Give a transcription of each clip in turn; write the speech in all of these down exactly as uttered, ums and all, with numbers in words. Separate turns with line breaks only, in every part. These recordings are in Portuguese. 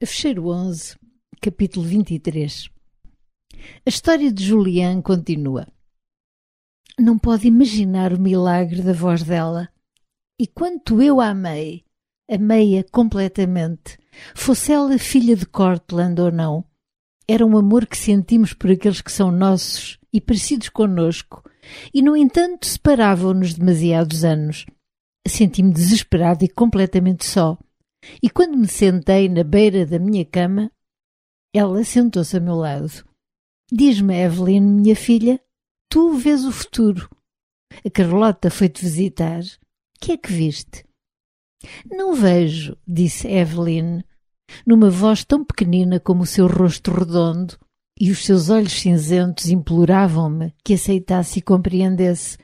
Fecheiro onze, capítulo vinte e três. A história de Juliane continua. Não pode imaginar o milagre da voz dela. E quanto eu a amei, amei-a completamente, fosse ela filha de Cortland ou não. Era um amor que sentimos por aqueles que são nossos e parecidos connosco, e no entanto separavam-nos demasiados anos. Senti-me desesperado e completamente só. E quando me sentei na beira da minha cama, ela sentou-se a meu lado. Diz-me, Evelyn, minha filha, tu vês o futuro. A Carlota foi-te visitar. Que é que viste? Não vejo, disse Evelyn, numa voz tão pequenina como o seu rosto redondo, e os seus olhos cinzentos imploravam-me que aceitasse e compreendesse.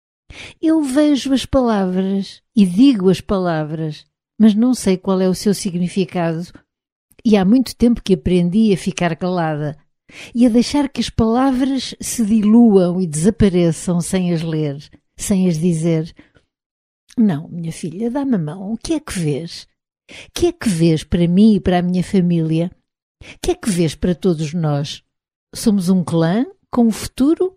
Eu vejo as palavras e digo as palavras, mas não sei qual é o seu significado. E há muito tempo que aprendi a ficar calada e a deixar que as palavras se diluam e desapareçam sem as ler, sem as dizer. Não, minha filha, dá-me a mão. O que é que vês? Que é que vês para mim e para a minha família? Que é que vês para todos nós? Somos um clã com o futuro?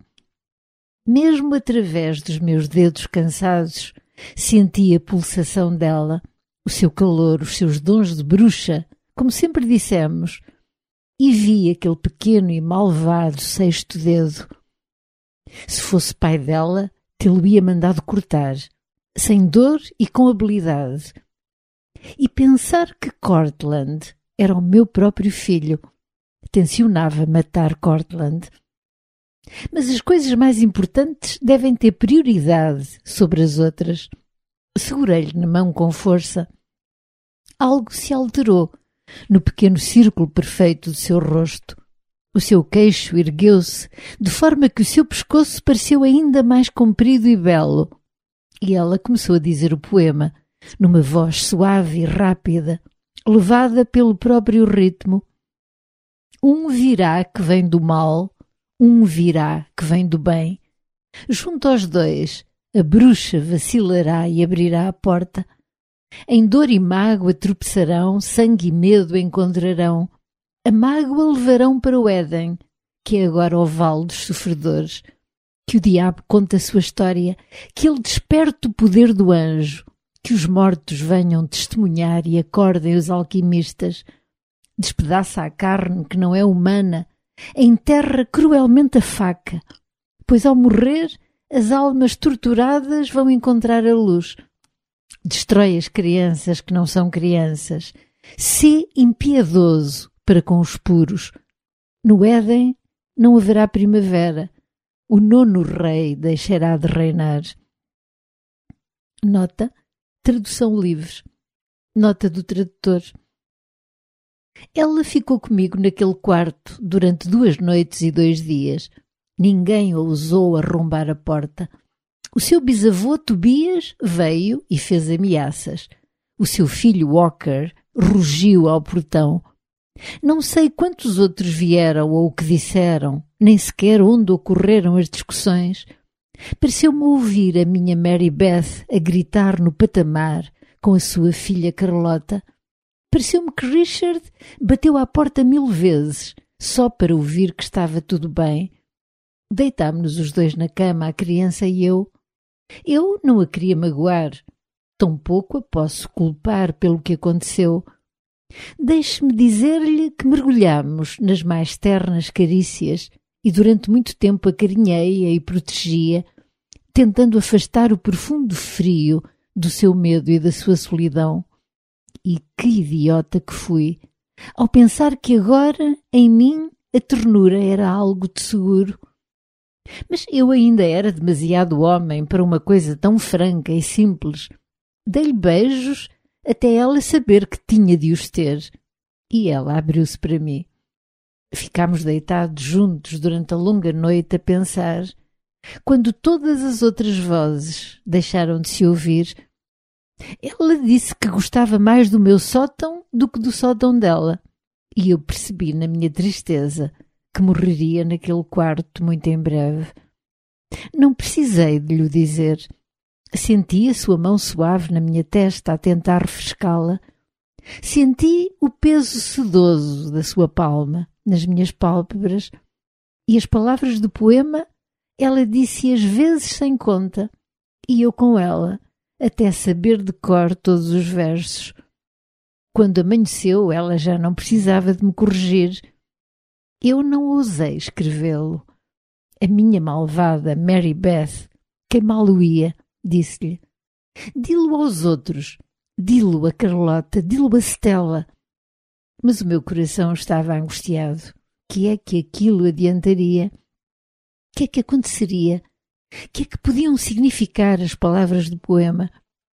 Mesmo através dos meus dedos cansados, senti a pulsação dela, o seu calor, os seus dons de bruxa, como sempre dissemos, e vi aquele pequeno e malvado sexto dedo. Se fosse pai dela, tê-lo-ia mandado cortar, sem dor e com habilidade. E pensar que Cortland era o meu próprio filho. Tencionava matar Cortland. Mas as coisas mais importantes devem ter prioridade sobre as outras. Segurei-lhe na mão com força. Algo se alterou no pequeno círculo perfeito do seu rosto. O seu queixo ergueu-se, de forma que o seu pescoço pareceu ainda mais comprido e belo. E ela começou a dizer o poema, numa voz suave e rápida, levada pelo próprio ritmo. Um virá que vem do mal, um virá que vem do bem. Junto aos dois, a bruxa vacilará e abrirá a porta. Em dor e mágoa tropeçarão, sangue e medo encontrarão. A mágoa levarão para o Éden, que é agora o vale dos sofredores. Que o diabo conte a sua história, que ele desperte o poder do anjo, que os mortos venham testemunhar e acordem os alquimistas. Despedaça a carne que não é humana, enterra cruelmente a faca, pois ao morrer as almas torturadas vão encontrar a luz. Destrói as crianças que não são crianças. Sê impiedoso para com os puros. No Éden não haverá primavera. O nono rei deixará de reinar. Nota, tradução livre. Nota do tradutor. Ela ficou comigo naquele quarto durante duas noites e dois dias. Ninguém ousou arrombar a porta. O seu bisavô Tobias veio e fez ameaças. O seu filho Walker rugiu ao portão. Não sei quantos outros vieram ou o que disseram, nem sequer onde ocorreram as discussões. Pareceu-me ouvir a minha Mary Beth a gritar no patamar com a sua filha Carlota. Pareceu-me que Richard bateu à porta mil vezes, só para ouvir que estava tudo bem. Deitámo-nos os dois na cama, a criança e eu. Eu não a queria magoar, tampouco a posso culpar pelo que aconteceu. Deixe-me dizer-lhe que mergulhámos nas mais ternas carícias e durante muito tempo acarinhei-a e protegia, tentando afastar o profundo frio do seu medo e da sua solidão. E que idiota que fui, ao pensar que agora, em mim, a ternura era algo de seguro. Mas eu ainda era demasiado homem para uma coisa tão franca e simples. Dei-lhe beijos até ela saber que tinha de os ter. E ela abriu-se para mim. Ficámos deitados juntos durante a longa noite a pensar. Quando todas as outras vozes deixaram de se ouvir, ela disse que gostava mais do meu sótão do que do sótão dela. E eu percebi na minha tristeza que morreria naquele quarto muito em breve. Não precisei de lhe dizer. Senti a sua mão suave na minha testa a tentar refrescá-la. Senti o peso sedoso da sua palma nas minhas pálpebras e as palavras do poema ela disse às vezes sem conta e eu com ela, até saber de cor todos os versos. Quando amanheceu, ela já não precisava de me corrigir. Eu não ousei escrevê-lo. A minha malvada Mary Beth, quem mal-o-ia, disse-lhe. Dilo aos outros, dilo a Carlota, dilo a Stella. Mas o meu coração estava angustiado. Que é que aquilo adiantaria? Que é que aconteceria? Que é que podiam significar as palavras do poema?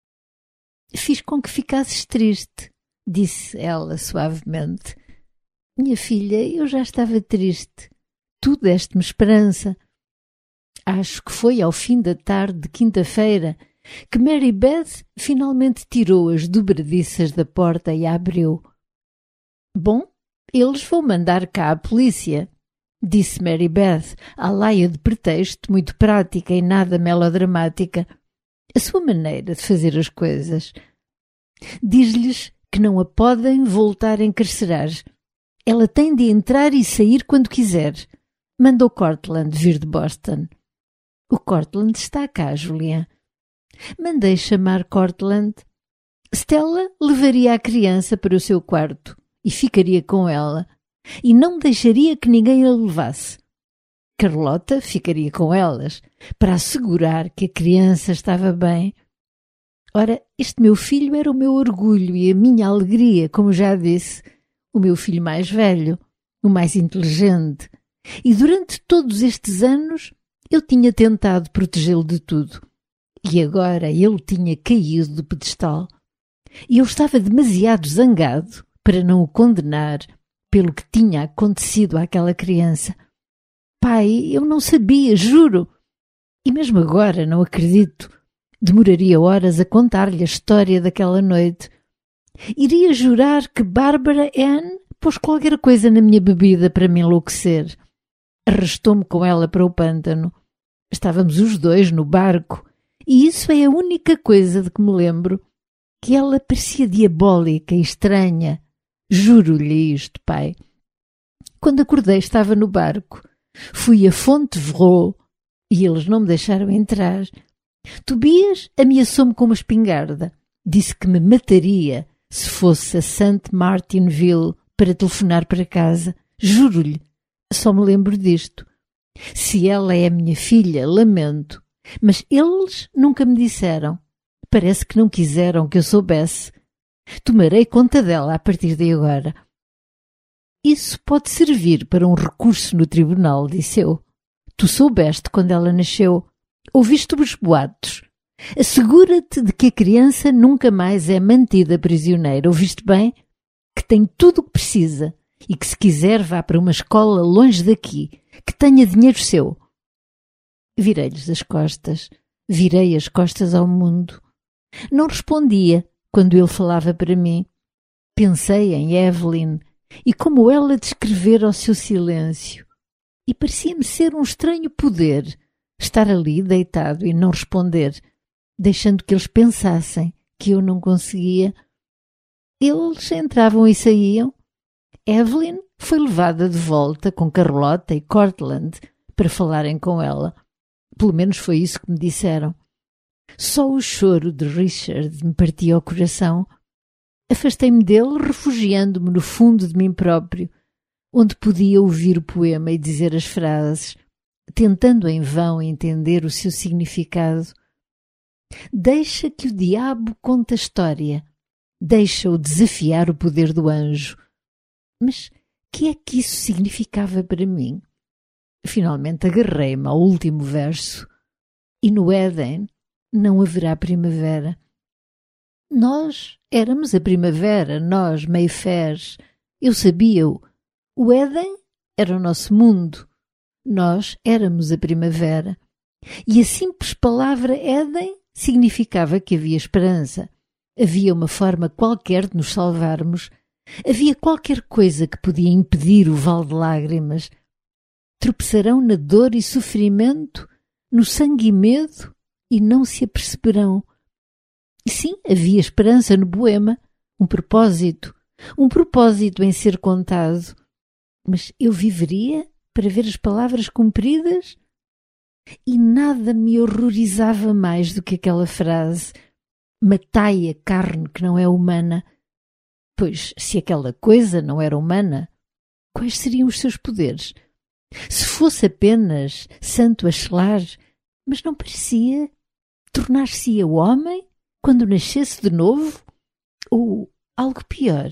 Fiz com que ficasses triste, disse ela suavemente. Minha filha, eu já estava triste. Tu deste-me esperança. Acho que foi ao fim da tarde de quinta-feira que Mary Beth finalmente tirou as dobradiças da porta e a abriu. Bom, eles vão mandar cá a polícia, disse Mary Beth, à laia de pretexto, muito prática e nada melodramática. A sua maneira de fazer as coisas. Diz-lhes que não a podem voltar a encarcerar. Ela tem de entrar e sair quando quiser. Manda o Cortland vir de Boston. O Cortland está cá, Julian. Mandei chamar Cortland. Stella levaria a criança para o seu quarto e ficaria com ela, e não deixaria que ninguém a levasse. Carlota ficaria com elas, para assegurar que a criança estava bem. Ora, este meu filho era o meu orgulho e a minha alegria, como já disse, o meu filho mais velho, o mais inteligente, e durante todos estes anos eu tinha tentado protegê-lo de tudo. E agora ele tinha caído do pedestal. E eu estava demasiado zangado para não o condenar pelo que tinha acontecido àquela criança. Pai, eu não sabia, juro. E mesmo agora não acredito. Demoraria horas a contar-lhe a história daquela noite. Iria jurar que Barbara Ann pôs qualquer coisa na minha bebida para me enlouquecer. Arrastou-me com ela para o pântano. Estávamos os dois no barco. E isso é a única coisa de que me lembro. Que ela parecia diabólica e estranha. Juro-lhe isto, pai. Quando acordei estava no barco. Fui a Fontevraud e eles não me deixaram entrar. Tobias ameaçou-me com uma espingarda. Disse que me mataria se fosse a Saint Martinville para telefonar para casa. Juro-lhe, só me lembro disto. Se ela é a minha filha, lamento. Mas eles nunca me disseram. Parece que não quiseram que eu soubesse. Tomarei conta dela a partir de agora. Isso pode servir para um recurso no tribunal, disse eu. Tu soubeste quando ela nasceu. Ouviste os boatos. Assegura-te de que a criança nunca mais é mantida prisioneira. Ouviste bem? Que tem tudo o que precisa e que se quiser vá para uma escola longe daqui, que tenha dinheiro seu. Virei-lhes as costas. Virei as costas ao mundo. Não respondia quando ele falava para mim. Pensei em Evelyn e como ela descrevera o seu silêncio. E parecia-me ser um estranho poder estar ali deitado e não responder, deixando que eles pensassem que eu não conseguia. Eles entravam e saíam. Evelyn foi levada de volta com Carlota e Cortland para falarem com ela. Pelo menos foi isso que me disseram. Só o choro de Richard me partia o coração. Afastei-me dele, refugiando-me no fundo de mim próprio, onde podia ouvir o poema e dizer as frases, tentando em vão entender o seu significado. Deixa que o diabo conte a história. Deixa-o desafiar o poder do anjo. Mas que é que isso significava para mim? Finalmente agarrei-me ao último verso. E no Éden não haverá primavera. Nós éramos a primavera, nós, Mayfairs. Eu sabia-o. O Éden era o nosso mundo. Nós éramos a primavera. E a simples palavra Éden significava que havia esperança. Havia uma forma qualquer de nos salvarmos. Havia qualquer coisa que podia impedir o vale de lágrimas. Tropeçarão na dor e sofrimento, no sangue e medo, e não se aperceberão. E sim, havia esperança no poema, um propósito, um propósito em ser contado. Mas eu viveria para ver as palavras cumpridas? E nada me horrorizava mais do que aquela frase: matai a carne que não é humana. Pois, se aquela coisa não era humana, quais seriam os seus poderes? Se fosse apenas santo a chelar, mas não parecia, tornar-se-ia homem quando nascesse de novo? Ou algo pior,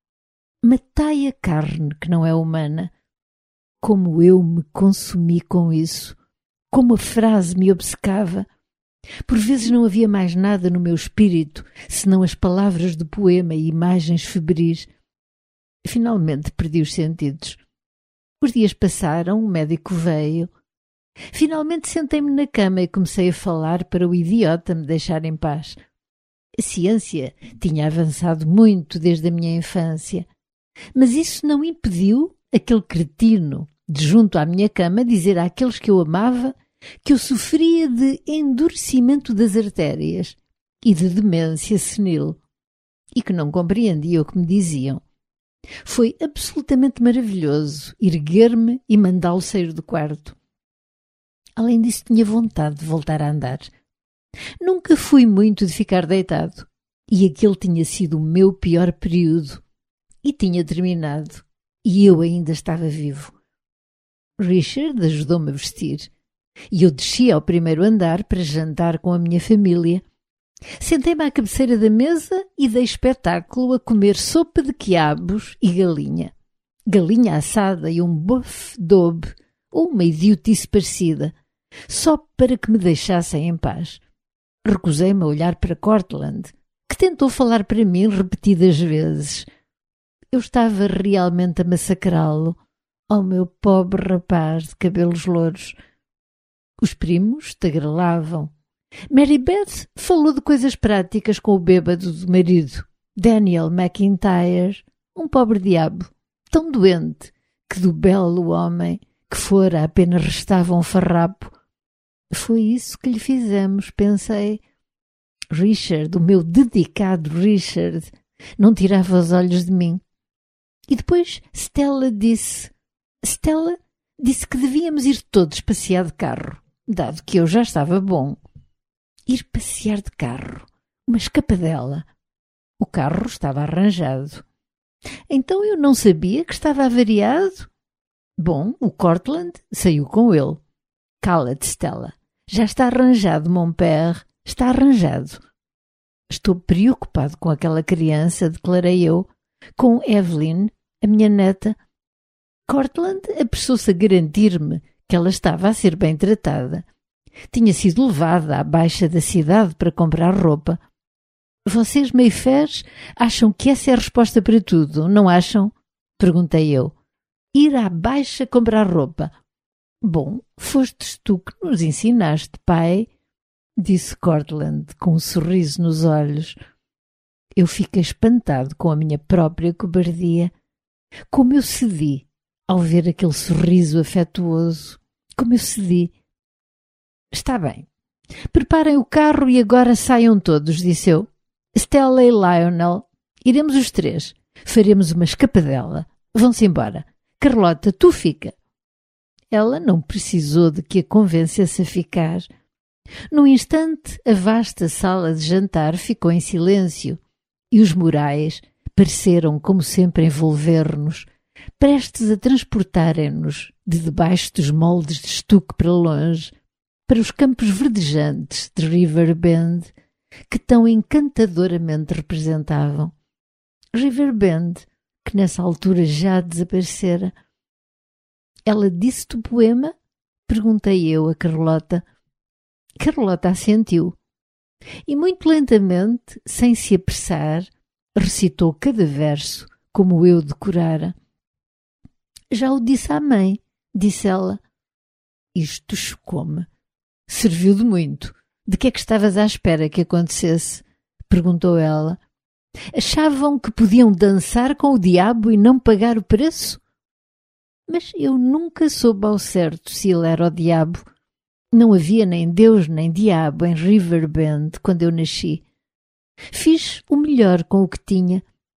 matai a carne que não é humana. Como eu me consumi com isso, como a frase me obcecava. Por vezes não havia mais nada no meu espírito, senão as palavras do poema e imagens febris. Finalmente perdi os sentidos. Os dias passaram, o médico veio. Finalmente sentei-me na cama e comecei a falar para o idiota me deixar em paz. A ciência tinha avançado muito desde a minha infância, mas isso não impediu aquele cretino de junto à minha cama dizer àqueles que eu amava que eu sofria de endurecimento das artérias e de demência senil, e que não compreendia o que me diziam. Foi absolutamente maravilhoso erguer-me e mandá-lo sair do quarto. Além disso, tinha vontade de voltar a andar. Nunca fui muito de ficar deitado, e aquele tinha sido o meu pior período, e tinha terminado, e eu ainda estava vivo. Richard ajudou-me a vestir, e eu desci ao primeiro andar para jantar com a minha família. Sentei-me à cabeceira da mesa e dei espetáculo a comer sopa de quiabos e galinha. Galinha assada e um boeuf d'aube, ou uma idiotice parecida, só para que me deixassem em paz. Recusei-me a olhar para Cortland, que tentou falar para mim repetidas vezes. Eu estava realmente a massacrá-lo, oh meu pobre rapaz de cabelos louros. Os primos tagarelavam. Mary Beth falou de coisas práticas com o bêbado do marido, Daniel McIntyre, um pobre diabo, tão doente que do belo homem que fora apenas restava um farrapo. Foi isso que lhe fizemos, pensei. Richard, o meu dedicado Richard, não tirava os olhos de mim. E depois Stella disse... Stella disse que devíamos ir todos passear de carro, dado que eu já estava bom. Ir passear de carro, uma escapadela. O carro estava arranjado. Então eu não sabia que estava avariado? Bom, o Cortland saiu com ele. Cala-te, Stella. Já está arranjado, mon père. Está arranjado. Estou preocupado com aquela criança, declarei eu, com Evelyn, a minha neta. Cortland apressou-se a garantir-me que ela estava a ser bem tratada. Tinha sido levada à baixa da cidade para comprar roupa. Vocês, Mayfairs, acham que essa é a resposta para tudo, não acham? Perguntei eu. Ir à baixa comprar roupa. Bom, fostes tu que nos ensinaste, pai, disse Cortland com um sorriso nos olhos. Eu fiquei espantado com a minha própria cobardia. Como eu cedi ao ver aquele sorriso afetuoso. Como eu cedi. Está bem. Preparem o carro e agora saiam todos, disse eu. Stella e Lionel. Iremos os três. Faremos uma escapadela. Vão-se embora. Carlota, tu fica. Ela não precisou de que a convencesse a ficar. Num instante, a vasta sala de jantar ficou em silêncio e os Morais pareceram, como sempre, envolver-nos, prestes a transportarem-nos de debaixo dos moldes de estuque para longe, para os campos verdejantes de Riverbend, que tão encantadoramente representavam. Riverbend, que nessa altura já desaparecera. Ela disse-te o poema? Perguntei eu a Carlota. Carlota assentiu. E muito lentamente, sem se apressar, recitou cada verso como eu decorara. Já o disse à mãe, disse ela. Isto chocou-me. Serviu de muito. De que é que estavas à espera que acontecesse? Perguntou ela. Achavam que podiam dançar com o diabo e não pagar o preço? Mas eu nunca soube ao certo se ele era o diabo. Não havia nem Deus nem diabo em Riverbend quando eu nasci. Fiz o melhor com o que tinha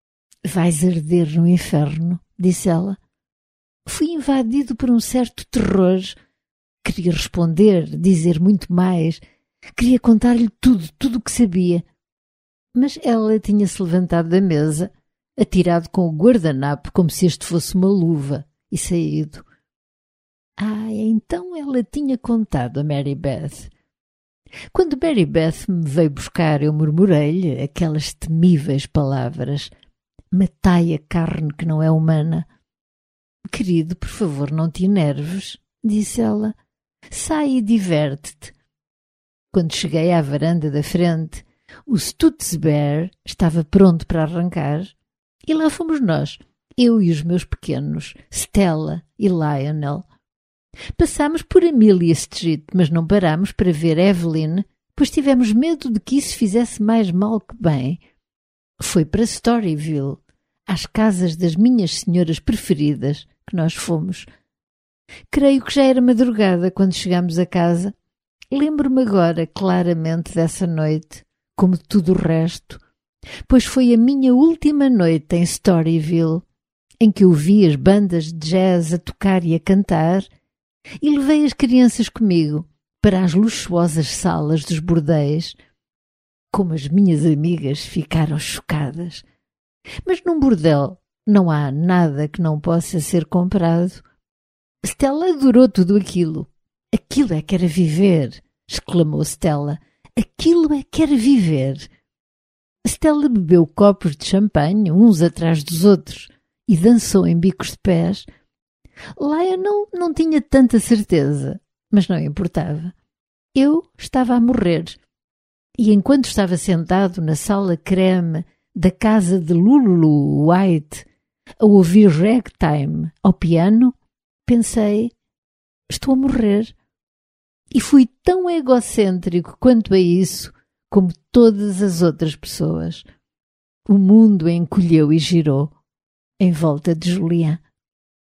Vais arder no inferno, disse ela. Fui invadido por um certo terror. Queria responder, dizer muito mais. Queria contar-lhe tudo, tudo o que sabia. Mas ela tinha-se levantado da mesa, atirado com o guardanapo como se este fosse uma luva, e saído. Ah, então ela tinha contado a Mary Beth. Quando Mary Beth me veio buscar, eu murmurei-lhe aquelas temíveis palavras. Matai a carne que não é humana. Querido, por favor, não te enerves, disse ela. Sai e diverte-te. Quando cheguei à varanda da frente, o Stutzbear estava pronto para arrancar. E lá fomos nós, eu e os meus pequenos, Stella e Lionel. Passámos por Amelia Street, mas não parámos para ver Evelyn, pois tivemos medo de que isso fizesse mais mal que bem. Foi para Storyville, às casas das minhas senhoras preferidas, que nós fomos. Creio que já era madrugada quando chegámos a casa. Lembro-me agora claramente dessa noite, como de tudo o resto, pois foi a minha última noite em Storyville, em que ouvi as bandas de jazz a tocar e a cantar, e levei as crianças comigo para as luxuosas salas dos bordéis. Como as minhas amigas ficaram chocadas. Mas num bordel não há nada que não possa ser comprado. Stella adorou tudo aquilo. Aquilo é que era viver, exclamou Stella. Aquilo é que era viver. Stella bebeu copos de champanhe, uns atrás dos outros, e dançou em bicos de pés. Lionel não tinha tanta certeza, mas não importava. Eu estava a morrer. E enquanto estava sentado na sala creme da casa de Lulu White, a ouvir ragtime ao piano, pensei, estou a morrer. E fui tão egocêntrico quanto a isso, como todas as outras pessoas. O mundo encolheu e girou em volta de Julian.